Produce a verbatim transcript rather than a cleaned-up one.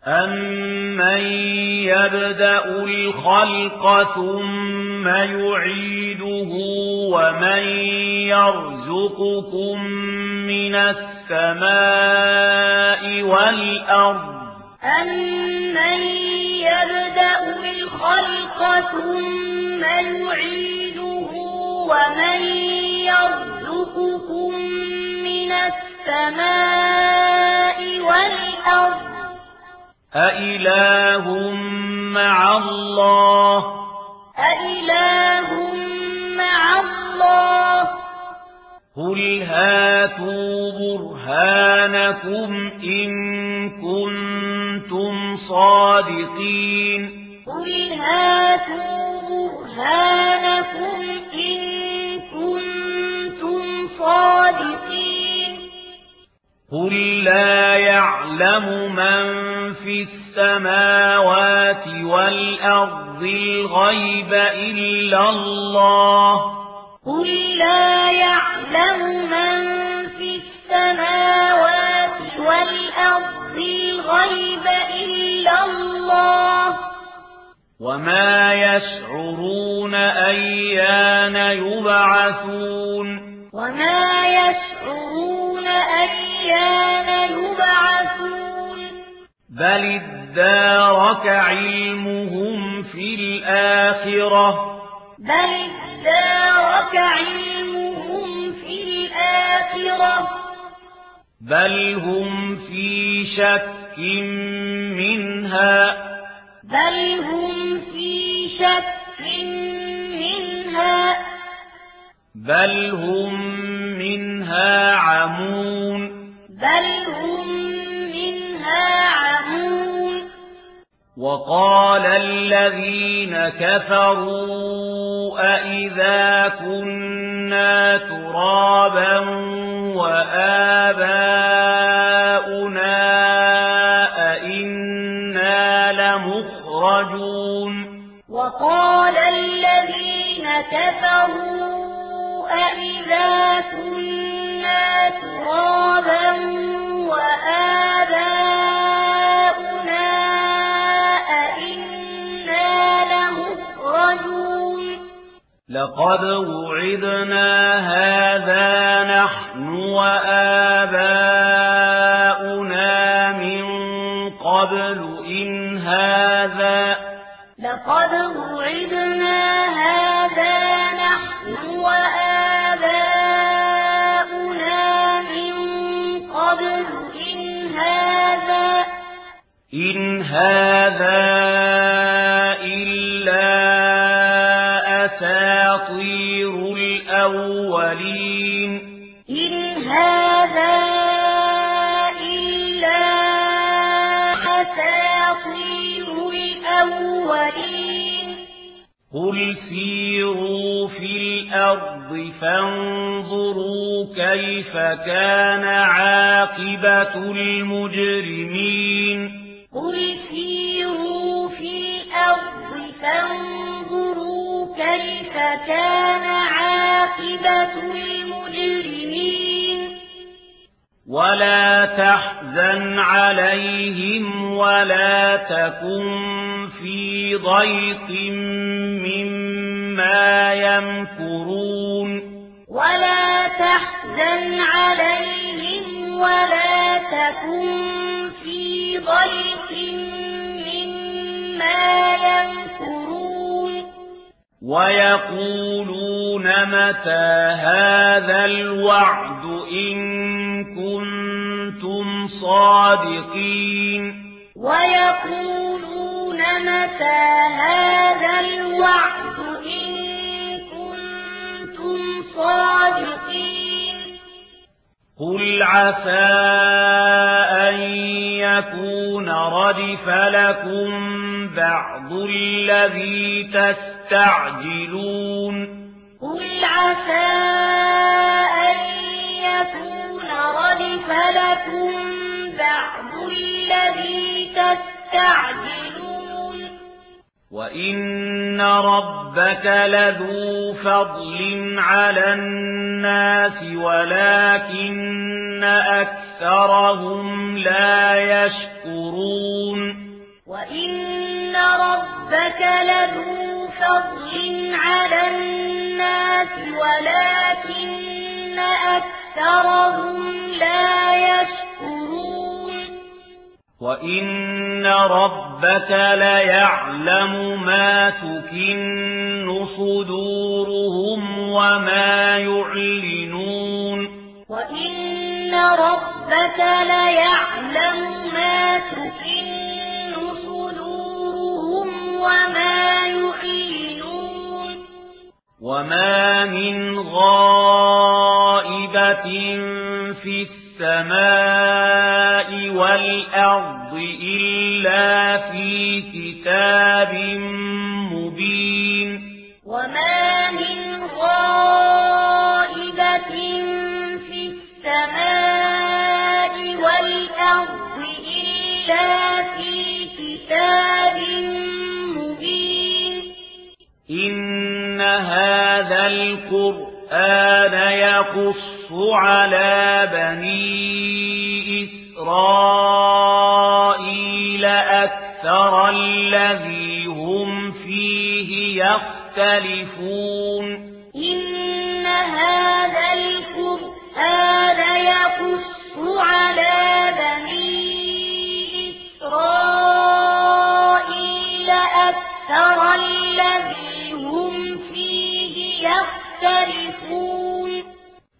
أَمَّن يَبْدَأُ الْخَلْقَ ثُمَّ يُعِيدُهُ وَمَن يَرْزُقُكُم مِّنَ السَّمَاءِ وَالْأَرْضِ أَمَّن يَبْدَأُ الْخَلْقَ ثُمَّ يُعِيدُهُ وَمَن يَرْزُقُكُم مِّنَ السَّمَاءِ وَالْأَرْضِ أَإِلَٰهٌ مَّعَ اللَّهِ أَإِلَٰهٌ مَّعَ اللَّهِ قُلْ هَاتُوا بُرْهَانَكُمْ إِن كُنتُمْ صَادِقِينَ قُلْ هَاتُوا بُرْهَانَكُمْ إِن كُنتُمْ صَادِقِينَ قُل لَّا يَعْلَمُ مَن فِي السَّمَاوَاتِ وَالْأَرْضِ الْغَيْبَ إِلَّا اللَّهُ قُل لَّا يَعْلَمُ مَن فِي السَّمَاوَاتِ وَالْأَرْضِ الْغَيْبَ إِلَّا اللَّهُ وَمَا يَشْعُرُونَ أَيَّانَ يُبْعَثُونَ وَمَا يَشْعُرُونَ أَيَّانَ يُبْعَثُونَ بَلِ ادَّارَكَ عِلْمُهُمْ فِي الْآخِرَةِ بَلِ ادَّارَكَ عِلْمُهُمْ فِي الْآخِرَةِ بَلْ هُمْ فِي شَكٍّ مِّنْهَا بَلْ هُمْ فِي شَكٍّ مِّنْهَا بَلْ هُمْ مِنْهَا عَمُونَ بَلْ هُمْ مِنْهَا عَمُونَ وَقَالَ الَّذِينَ كَفَرُوا أَإِذَا كُنَّا تُرَابًا وَآبَاؤُنَا أَإِنَّا لَمُخْرَجُونَ وَقَالَ الَّذِينَ كَفَرُوا أَإِذَا كُنَّا تُرَابًا وَآبَاؤُنَا أَإِنَّا لَمُخْرَجُونَ لَقَدْ وُعِدْنَا هَذَا نَحْنُ وَآبَاؤُنَا مِن قَبْلُ إِنْ هَذَا لَقَدْ وُعِدْنَا هَذَا نَحْنُ وَآبَاؤُنَا مِن قَبْلُ إِنْ هَذَا إِنْ هَذَا إِلَّا أَسَاطِيرُ الْأَوَّلِينَ إِنْ هَذَا إِلَّا أَسَاطِيرُ الْأَوَّلِينَ قُلْ سِيرُوا فِي الْأَرْضِ فَانظُرُوا كَيْفَ كَانَ عَاقِبَةُ الْمُجْرِمِينَ قُلْ سِيرُوا فِي الْأَرْضِ فَانظُرُوا كَيْفَ كَانَ عَاقِبَةُ الْمُجْرِمِينَ وَلَا تَحْزَنْ عَلَيْهِمْ وَلَا تَكُنْ في ضيق مما يمكرون ولا تحزن عليهم ولا تكن في ضيق مما يمكرون ويقولون متى هذا الوعد إن كنتم صادقين ويقولون متى هذا الوعد إن كنتم صادقين قل عسى أن يكون ردف لكم بعض الذي تستعجلون قل عسى أن يكون ردف لكم بعض الذي تستعجلون وإن ربك لذو فضل على الناس ولكن أكثرهم لا يشكرون ربك لذو فضل على الناس ولكن أكثرهم لا يشكرون وإن ربك ليعلم ما تكن صدورهم وما يعلنون وإن ربك ليعلم ما تكن صدورهم وما يعلنون وما من غائبة في السماء والأرض إلا في كتاب مبين وما من غائبة في السماء والأرض إلا في كتاب مبين إن هذا القرآن يقص على بني إسرائيل أكثر الذي هم فيه يختلفون إن هذا القرآن يقص على بني